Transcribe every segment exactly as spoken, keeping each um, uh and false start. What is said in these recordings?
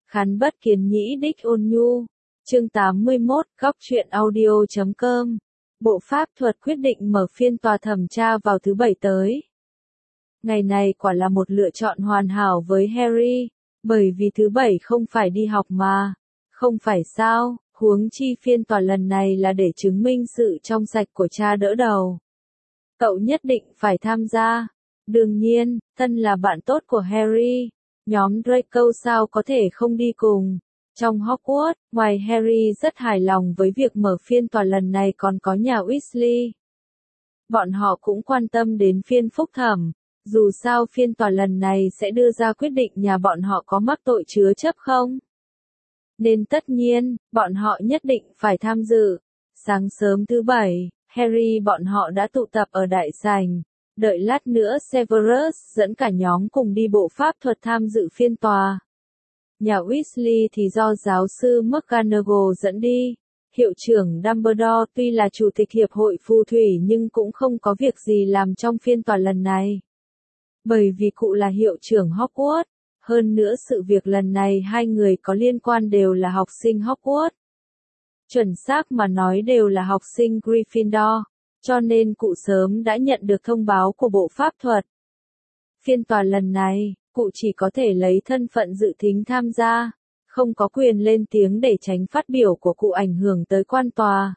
Khán bất kiến nhĩ đích ôn nhu. Chương tám mươi mốt, góc truyện audio chấm com. Bộ pháp thuật quyết định mở phiên tòa thẩm tra vào thứ Bảy tới. Ngày này quả là một lựa chọn hoàn hảo với Harry, bởi vì thứ Bảy không phải đi học mà. Không phải sao, huống chi phiên tòa lần này là để chứng minh sự trong sạch của cha đỡ đầu. Cậu nhất định phải tham gia. Đương nhiên, thân là bạn tốt của Harry, nhóm Draco sao có thể không đi cùng. Trong Hogwarts, ngoài Harry rất hài lòng với việc mở phiên tòa lần này còn có nhà Weasley. Bọn họ cũng quan tâm đến phiên phúc thẩm, dù sao phiên tòa lần này sẽ đưa ra quyết định nhà bọn họ có mắc tội chứa chấp không. Nên tất nhiên, bọn họ nhất định phải tham dự. Sáng sớm thứ Bảy, Harry bọn họ đã tụ tập ở đại sảnh. Đợi lát nữa Severus dẫn cả nhóm cùng đi bộ pháp thuật tham dự phiên tòa. Nhà Weasley thì do giáo sư McGonagall dẫn đi. Hiệu trưởng Dumbledore tuy là chủ tịch hiệp hội phù thủy nhưng cũng không có việc gì làm trong phiên tòa lần này. Bởi vì cụ là hiệu trưởng Hogwarts. Hơn nữa sự việc lần này hai người có liên quan đều là học sinh Hogwarts. Chuẩn xác mà nói đều là học sinh Gryffindor. Cho nên cụ sớm đã nhận được thông báo của bộ pháp thuật. Phiên tòa lần này, cụ chỉ có thể lấy thân phận dự thính tham gia, không có quyền lên tiếng để tránh phát biểu của cụ ảnh hưởng tới quan tòa.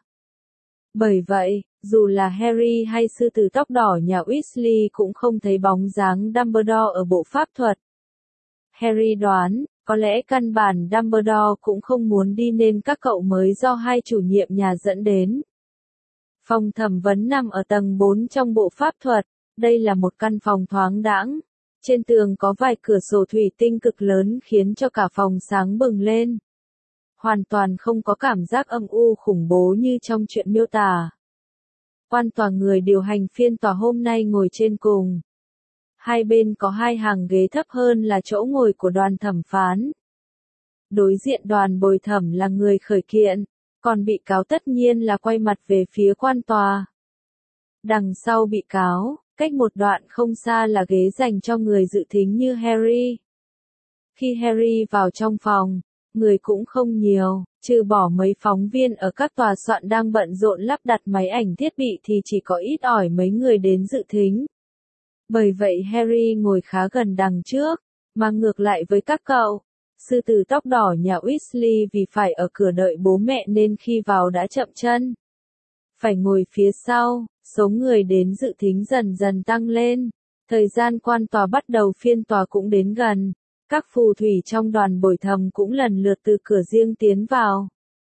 Bởi vậy, dù là Harry hay sư tử tóc đỏ nhà Weasley cũng không thấy bóng dáng Dumbledore ở bộ pháp thuật. Harry đoán, có lẽ căn bản Dumbledore cũng không muốn đi nên các cậu mới do hai chủ nhiệm nhà dẫn đến. Phòng thẩm vấn nằm ở tầng bốn trong bộ pháp thuật, đây là một căn phòng thoáng đãng. Trên tường có vài cửa sổ thủy tinh cực lớn khiến cho cả phòng sáng bừng lên. Hoàn toàn không có cảm giác âm u khủng bố như trong chuyện miêu tả. Quan tòa người điều hành phiên tòa hôm nay ngồi trên cùng. Hai bên có hai hàng ghế thấp hơn là chỗ ngồi của đoàn thẩm phán. Đối diện đoàn bồi thẩm là người khởi kiện. Còn bị cáo tất nhiên là quay mặt về phía quan tòa. Đằng sau bị cáo, cách một đoạn không xa là ghế dành cho người dự thính như Harry. Khi Harry vào trong phòng, người cũng không nhiều, trừ bỏ mấy phóng viên ở các tòa soạn đang bận rộn lắp đặt máy ảnh thiết bị thì chỉ có ít ỏi mấy người đến dự thính. Bởi vậy Harry ngồi khá gần đằng trước, mà ngược lại với các cậu. Sư tử tóc đỏ nhà Weasley vì phải ở cửa đợi bố mẹ nên khi vào đã chậm chân. Phải ngồi phía sau, số người đến dự thính dần dần tăng lên. Thời gian quan tòa bắt đầu phiên tòa cũng đến gần. Các phù thủy trong đoàn bồi thẩm cũng lần lượt từ cửa riêng tiến vào.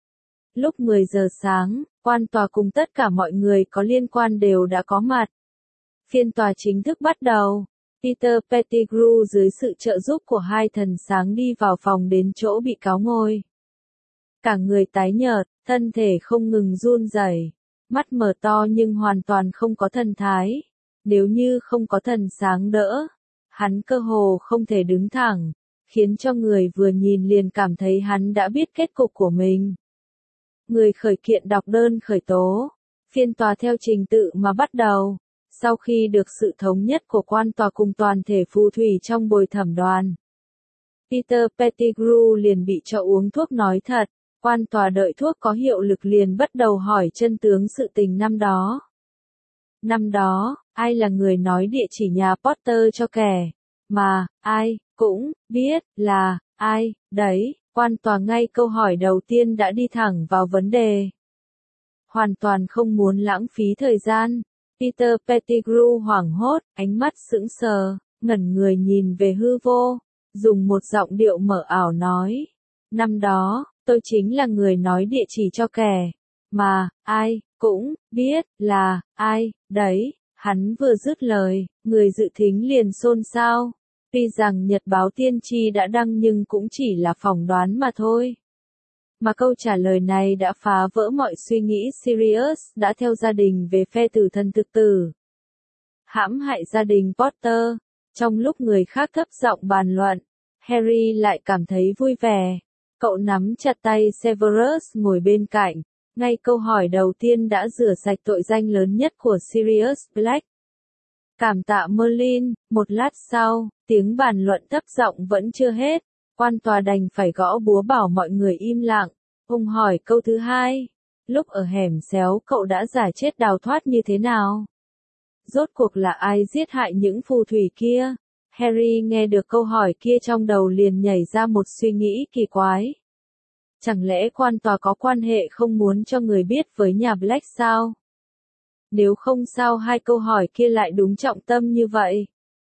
Lúc mười giờ sáng, quan tòa cùng tất cả mọi người có liên quan đều đã có mặt. Phiên tòa chính thức bắt đầu. Peter Pettigrew dưới sự trợ giúp của hai thần sáng đi vào phòng đến chỗ bị cáo ngồi. Cả người tái nhợt, thân thể không ngừng run rẩy, mắt mở to nhưng hoàn toàn không có thần thái. Nếu như không có thần sáng đỡ, hắn cơ hồ không thể đứng thẳng, khiến cho người vừa nhìn liền cảm thấy hắn đã biết kết cục của mình. Người khởi kiện đọc đơn khởi tố. Phiên tòa theo trình tự mà bắt đầu. Sau khi được sự thống nhất của quan tòa cùng toàn thể phù thủy trong bồi thẩm đoàn, Peter Pettigrew liền bị cho uống thuốc nói thật. Quan tòa đợi thuốc có hiệu lực liền bắt đầu hỏi chân tướng sự tình năm đó. Năm đó, ai là người nói địa chỉ nhà Potter cho kẻ mà ai cũng biết là ai đấy? Quan tòa ngay câu hỏi đầu tiên đã đi thẳng vào vấn đề. Hoàn toàn không muốn lãng phí thời gian. Peter Pettigrew hoảng hốt, ánh mắt sững sờ, ngẩn người nhìn về hư vô, dùng một giọng điệu mờ ảo nói. Năm đó, tôi chính là người nói địa chỉ cho kẻ mà ai cũng biết là ai đấy. Hắn vừa dứt lời, người dự thính liền xôn xao. Tuy rằng nhật báo tiên tri đã đăng nhưng cũng chỉ là phỏng đoán mà thôi. Mà câu trả lời này đã phá vỡ mọi suy nghĩ Sirius đã theo gia đình về phe tử thần thực tử. Hãm hại gia đình Potter. Trong lúc người khác thấp giọng bàn luận, Harry lại cảm thấy vui vẻ. Cậu nắm chặt tay Severus ngồi bên cạnh. Ngay câu hỏi đầu tiên đã rửa sạch tội danh lớn nhất của Sirius Black. Cảm tạ Merlin. Một lát sau, tiếng bàn luận thấp giọng vẫn chưa hết. Quan tòa đành phải gõ búa bảo mọi người im lặng. Ông hỏi câu thứ hai. Lúc ở hẻm xéo cậu đã giả chết đào thoát như thế nào? Rốt cuộc là ai giết hại những phù thủy kia? Harry nghe được câu hỏi kia trong đầu liền nhảy ra một suy nghĩ kỳ quái. Chẳng lẽ quan tòa có quan hệ không muốn cho người biết với nhà Black sao? Nếu không sao hai câu hỏi kia lại đúng trọng tâm như vậy?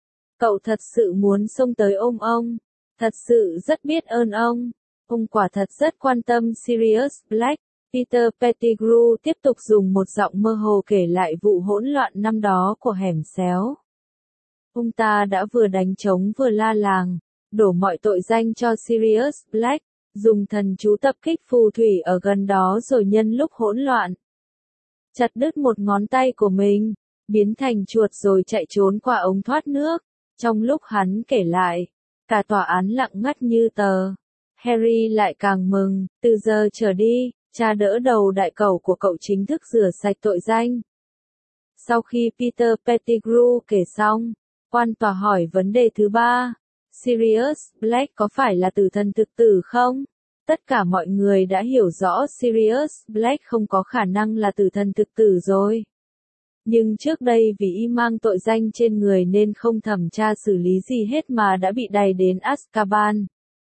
Cậu thật sự muốn xông tới ôm ông. Thật sự rất biết ơn ông. Ông quả thật rất quan tâm Sirius Black. Peter Pettigrew tiếp tục dùng một giọng mơ hồ kể lại vụ hỗn loạn năm đó của hẻm xéo. Ông ta đã vừa đánh trống vừa la làng, đổ mọi tội danh cho Sirius Black, dùng thần chú tập kích phù thủy ở gần đó rồi nhân lúc hỗn loạn. Chặt đứt một ngón tay của mình, biến thành chuột rồi chạy trốn qua ống thoát nước. Trong lúc hắn kể lại, cả tòa án lặng ngắt như tờ. Harry lại càng mừng, từ giờ trở đi, cha đỡ đầu đại cẩu của cậu chính thức rửa sạch tội danh. Sau khi Peter Pettigrew kể xong, quan tòa hỏi vấn đề thứ ba. Sirius Black có phải là tử thần thực tử không? Tất cả mọi người đã hiểu rõ Sirius Black không có khả năng là tử thần thực tử rồi. Nhưng trước đây vì y mang tội danh trên người nên không thẩm tra xử lý gì hết mà đã bị đày đến Azkaban.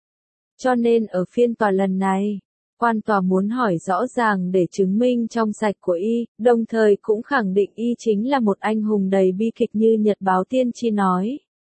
Cho nên ở phiên tòa lần này, quan tòa muốn hỏi rõ ràng để chứng minh trong sạch của y, đồng thời cũng khẳng định y chính là một anh hùng đầy bi kịch như nhật báo tiên tri nói.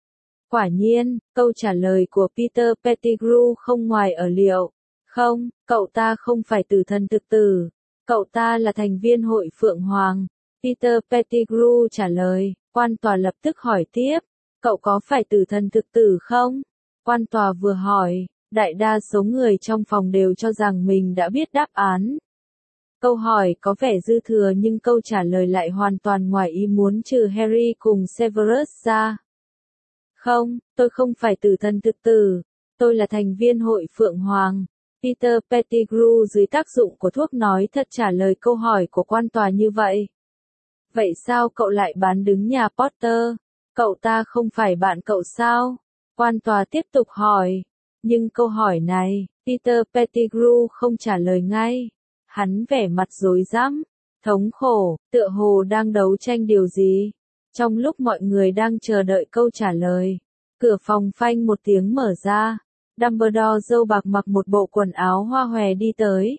Quả nhiên, câu trả lời của Peter Pettigrew không ngoài ở liệu. Không, cậu ta không phải tử thần thực tử. Cậu ta là thành viên hội Phượng Hoàng. Peter Pettigrew trả lời, quan tòa lập tức hỏi tiếp. Cậu có phải tử thần thực tử không? Quan tòa vừa hỏi, đại đa số người trong phòng đều cho rằng mình đã biết đáp án. Câu hỏi có vẻ dư thừa nhưng câu trả lời lại hoàn toàn ngoài ý muốn trừ Harry cùng Severus ra. Không, tôi không phải tử thần thực tử. Tôi là thành viên hội Phượng Hoàng. Peter Pettigrew dưới tác dụng của thuốc nói thật trả lời câu hỏi của quan tòa như vậy. Vậy sao cậu lại bán đứng nhà Potter? Cậu ta không phải bạn cậu sao? Quan tòa tiếp tục hỏi. Nhưng câu hỏi này, Peter Pettigrew không trả lời ngay. Hắn vẻ mặt rối rắm, thống khổ, tựa hồ đang đấu tranh điều gì. Trong lúc mọi người đang chờ đợi câu trả lời, cửa phòng phanh một tiếng mở ra. Dumbledore râu bạc mặc một bộ quần áo hoa hòe đi tới.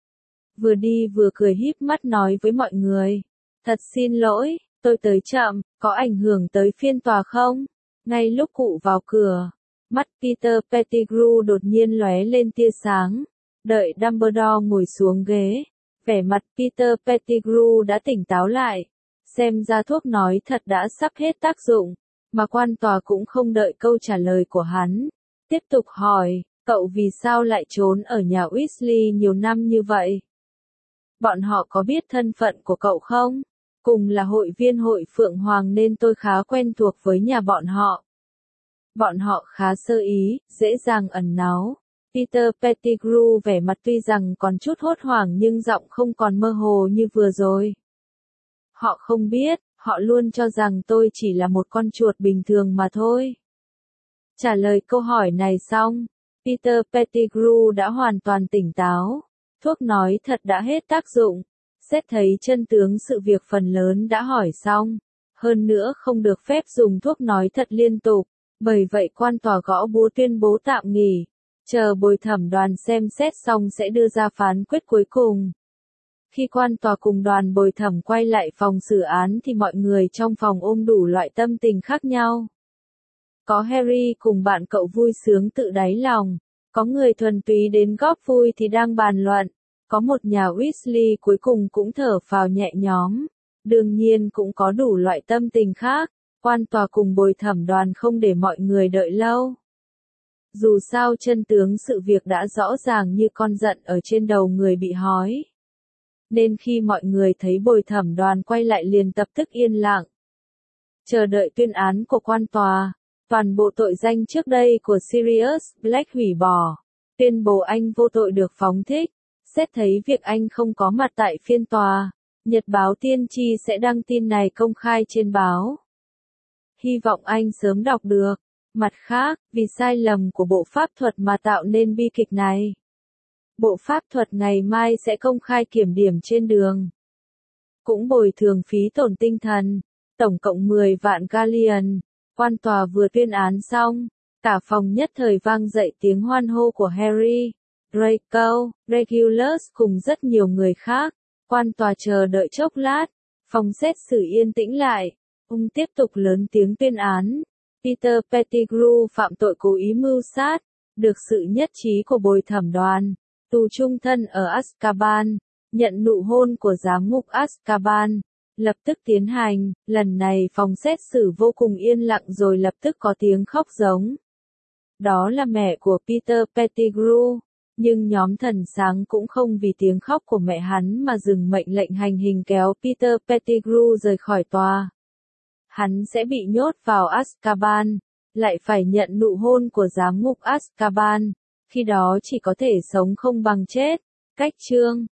Vừa đi vừa cười híp mắt nói với mọi người. Thật xin lỗi, tôi tới chậm, có ảnh hưởng tới phiên tòa không? Ngay lúc cụ vào cửa, mắt Peter Pettigrew đột nhiên lóe lên tia sáng. Đợi Dumbledore ngồi xuống ghế, vẻ mặt Peter Pettigrew đã tỉnh táo lại. Xem ra thuốc nói thật đã sắp hết tác dụng, mà quan tòa cũng không đợi câu trả lời của hắn. Tiếp tục hỏi, cậu vì sao lại trốn ở nhà Weasley nhiều năm như vậy? Bọn họ có biết thân phận của cậu không? Cùng là hội viên hội Phượng Hoàng nên tôi khá quen thuộc với nhà bọn họ. Bọn họ khá sơ ý, dễ dàng ẩn náu. Peter Pettigrew vẻ mặt tuy rằng còn chút hốt hoảng nhưng giọng không còn mơ hồ như vừa rồi. Họ không biết, họ luôn cho rằng tôi chỉ là một con chuột bình thường mà thôi. Trả lời câu hỏi này xong, Peter Pettigrew đã hoàn toàn tỉnh táo. Thuốc nói thật đã hết tác dụng. Xét thấy chân tướng sự việc phần lớn đã hỏi xong. Hơn nữa không được phép dùng thuốc nói thật liên tục. Bởi vậy quan tòa gõ búa tuyên bố tạm nghỉ. Chờ bồi thẩm đoàn xem xét xong sẽ đưa ra phán quyết cuối cùng. Khi quan tòa cùng đoàn bồi thẩm quay lại phòng xử án thì mọi người trong phòng ôm đủ loại tâm tình khác nhau. Có Harry cùng bạn cậu vui sướng tự đáy lòng. Có người thuần túy đến góp vui thì đang bàn luận. Có một nhà Weasley cuối cùng cũng thở phào nhẹ nhõm. Đương nhiên cũng có đủ loại tâm tình khác. Quan tòa cùng bồi thẩm đoàn không để mọi người đợi lâu. Dù sao chân tướng sự việc đã rõ ràng như con giận ở trên đầu người bị hói. Nên khi mọi người thấy bồi thẩm đoàn quay lại liền tập tức yên lặng. Chờ đợi tuyên án của quan tòa. Toàn bộ tội danh trước đây của Sirius Black hủy bỏ. Tuyên bố anh vô tội được phóng thích. Xét thấy việc anh không có mặt tại phiên tòa, Nhật báo tiên tri sẽ đăng tin này công khai trên báo. Hy vọng anh sớm đọc được. Mặt khác, vì sai lầm của bộ pháp thuật mà tạo nên bi kịch này. Bộ pháp thuật ngày mai sẽ công khai kiểm điểm trên đường. Cũng bồi thường phí tổn tinh thần, tổng cộng mười vạn galleon. Quan tòa vừa tuyên án xong, cả phòng nhất thời vang dậy tiếng hoan hô của Harry, Draco, Regulus cùng rất nhiều người khác. Quan tòa chờ đợi chốc lát, phòng xét xử yên tĩnh lại. Ông tiếp tục lớn tiếng tuyên án. Peter Pettigrew phạm tội cố ý mưu sát, được sự nhất trí của bồi thẩm đoàn, tù chung thân ở Azkaban, nhận nụ hôn của giám ngục Azkaban, lập tức tiến hành. Lần này phòng xét xử vô cùng yên lặng rồi lập tức có tiếng khóc giống. Đó là mẹ của Peter Pettigrew, nhưng nhóm thần sáng cũng không vì tiếng khóc của mẹ hắn mà dừng mệnh lệnh hành hình kéo Peter Pettigrew rời khỏi tòa. Hắn sẽ bị nhốt vào Azkaban, lại phải nhận nụ hôn của giám ngục Azkaban, khi đó chỉ có thể sống không bằng chết. Cách chương